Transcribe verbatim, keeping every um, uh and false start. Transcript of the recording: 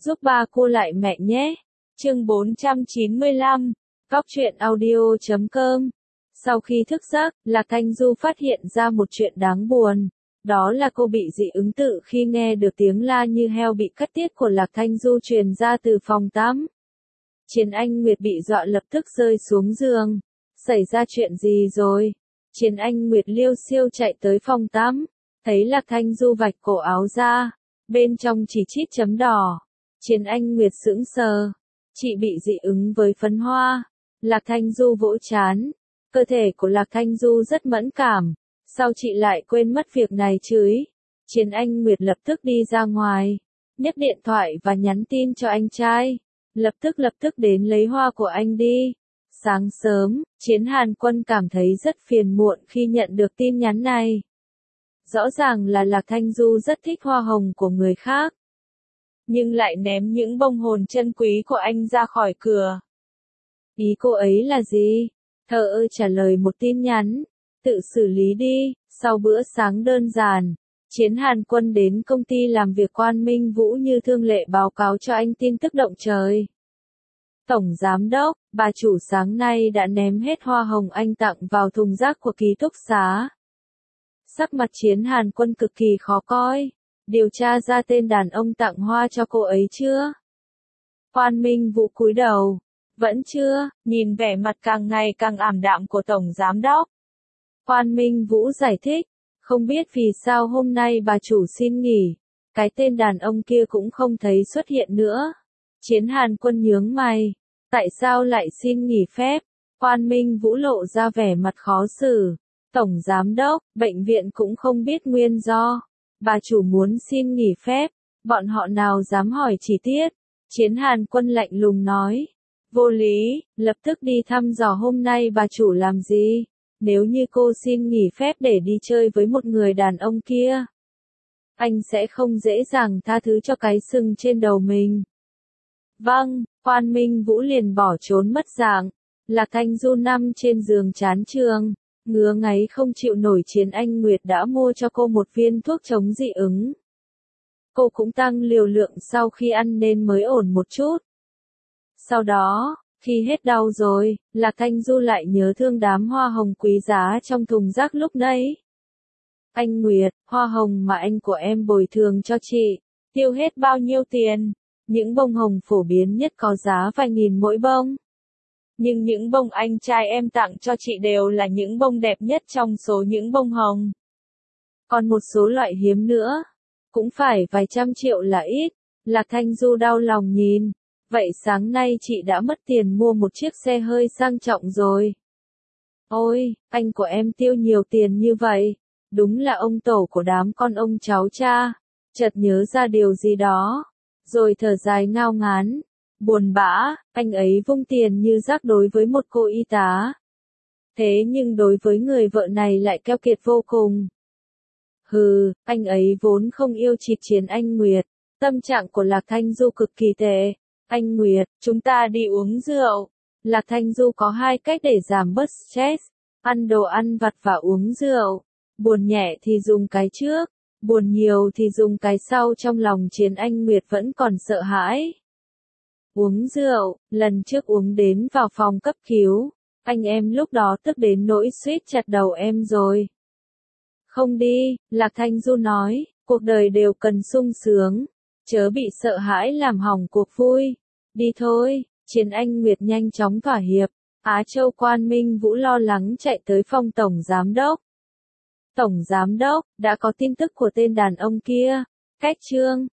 giúp ba cô lại mẹ nhé. Chương bốn trăm chín mươi lăm, Góc truyện audio chấm com. Sau khi thức giấc, Lạc Thanh Du phát hiện ra một chuyện đáng buồn. Đó là cô bị dị ứng tự khi nghe được tiếng la như heo bị cắt tiết của Lạc Thanh Du truyền ra từ phòng tắm. Chiến Anh Nguyệt bị dọa lập tức rơi xuống giường. Xảy ra chuyện gì rồi? Chiến Anh Nguyệt liêu xiêu chạy tới phòng tắm. Thấy Lạc Thanh Du vạch cổ áo ra. Bên trong chỉ chít chấm đỏ. Chiến Anh Nguyệt sững sờ. Chị bị dị ứng với phấn hoa. Lạc Thanh Du vỗ chán. Cơ thể của Lạc Thanh Du rất mẫn cảm. Sao chị lại quên mất việc này chứ? Chiến Anh Nguyệt lập tức đi ra ngoài. Nhấc điện thoại và nhắn tin cho anh trai. Lập tức lập tức đến lấy hoa của anh đi. Sáng sớm, Chiến Hàn Quân cảm thấy rất phiền muộn khi nhận được tin nhắn này. Rõ ràng là Lạc Thanh Du rất thích hoa hồng của người khác. Nhưng lại ném những bông hồn chân quý của anh ra khỏi cửa. Ý cô ấy là gì? Thờ ơ trả lời một tin nhắn. Tự xử lý đi. Sau bữa sáng đơn giản, Chiến Hàn Quân đến công ty làm việc Quan Minh Vũ như thương lệ báo cáo cho anh tin tức động trời. Tổng Giám đốc, bà chủ sáng nay đã ném hết hoa hồng anh tặng vào thùng rác của ký túc xá. Sắc mặt Chiến Hàn Quân cực kỳ khó coi. Điều tra ra tên đàn ông tặng hoa cho cô ấy chưa? Quan Minh Vũ cúi đầu. Vẫn chưa, nhìn vẻ mặt càng ngày càng ảm đạm của Tổng Giám đốc. Quan Minh Vũ giải thích. Không biết vì sao hôm nay bà chủ xin nghỉ. Cái tên đàn ông kia cũng không thấy xuất hiện nữa. Chiến Hàn Quân nhướng mày. Tại sao lại xin nghỉ phép? Quan Minh Vũ lộ ra vẻ mặt khó xử. Tổng Giám đốc, bệnh viện cũng không biết nguyên do. Bà chủ muốn xin nghỉ phép. Bọn họ nào dám hỏi chi tiết? Chiến Hàn Quân lạnh lùng nói. Vô lý, lập tức đi thăm dò hôm nay bà chủ làm gì? Nếu như cô xin nghỉ phép để đi chơi với một người đàn ông kia, anh sẽ không dễ dàng tha thứ cho cái sừng trên đầu mình. Vâng, Quan Minh Vũ liền bỏ trốn mất dạng. Lạc Thanh Du nằm trên giường chán trường, ngứa ngáy không chịu nổi. Chiến Anh Nguyệt đã mua cho cô một viên thuốc chống dị ứng. Cô cũng tăng liều lượng sau khi ăn nên mới ổn một chút. Sau đó, khi hết đau rồi, Lạc Thanh Du lại nhớ thương đám hoa hồng quý giá trong thùng rác lúc nãy. Anh Nguyệt, hoa hồng mà anh của em bồi thường cho chị, tiêu hết bao nhiêu tiền? Những bông hồng phổ biến nhất có giá vài nghìn mỗi bông. Nhưng những bông anh trai em tặng cho chị đều là những bông đẹp nhất trong số những bông hồng. Còn một số loại hiếm nữa, cũng phải vài trăm triệu là ít. Lạc Thanh Du đau lòng nhìn. Vậy sáng nay chị đã mất tiền mua một chiếc xe hơi sang trọng rồi. Ôi, anh của em tiêu nhiều tiền như vậy. Đúng là ông tổ của đám con ông cháu cha. Chợt nhớ ra điều gì đó. Rồi thở dài ngao ngán. Buồn bã, anh ấy vung tiền như rác đối với một cô y tá. Thế nhưng đối với người vợ này lại keo kiệt vô cùng. Hừ, anh ấy vốn không yêu chị Chiến Anh Nguyệt. Tâm trạng của Lạc Thanh Du cực kỳ tệ. Anh Nguyệt, chúng ta đi uống rượu. Lạc Thanh Du có hai cách để giảm bớt stress. Ăn đồ ăn vặt và uống rượu. Buồn nhẹ thì dùng cái trước. Buồn nhiều thì dùng cái sau. Trong lòng Chiến Anh Nguyệt vẫn còn sợ hãi. Uống rượu, lần trước uống đến vào phòng cấp cứu. Anh em lúc đó tức đến nỗi suýt chặt đầu em rồi. Không đi, Lạc Thanh Du nói, cuộc đời đều cần sung sướng. Chớ bị sợ hãi làm hỏng cuộc vui. Đi thôi, Chiến Anh Nguyệt nhanh chóng thỏa hiệp. Á Châu Quan Minh Vũ lo lắng chạy tới phòng Tổng Giám đốc. Tổng Giám đốc, đã có tin tức của tên đàn ông kia. Cách chương.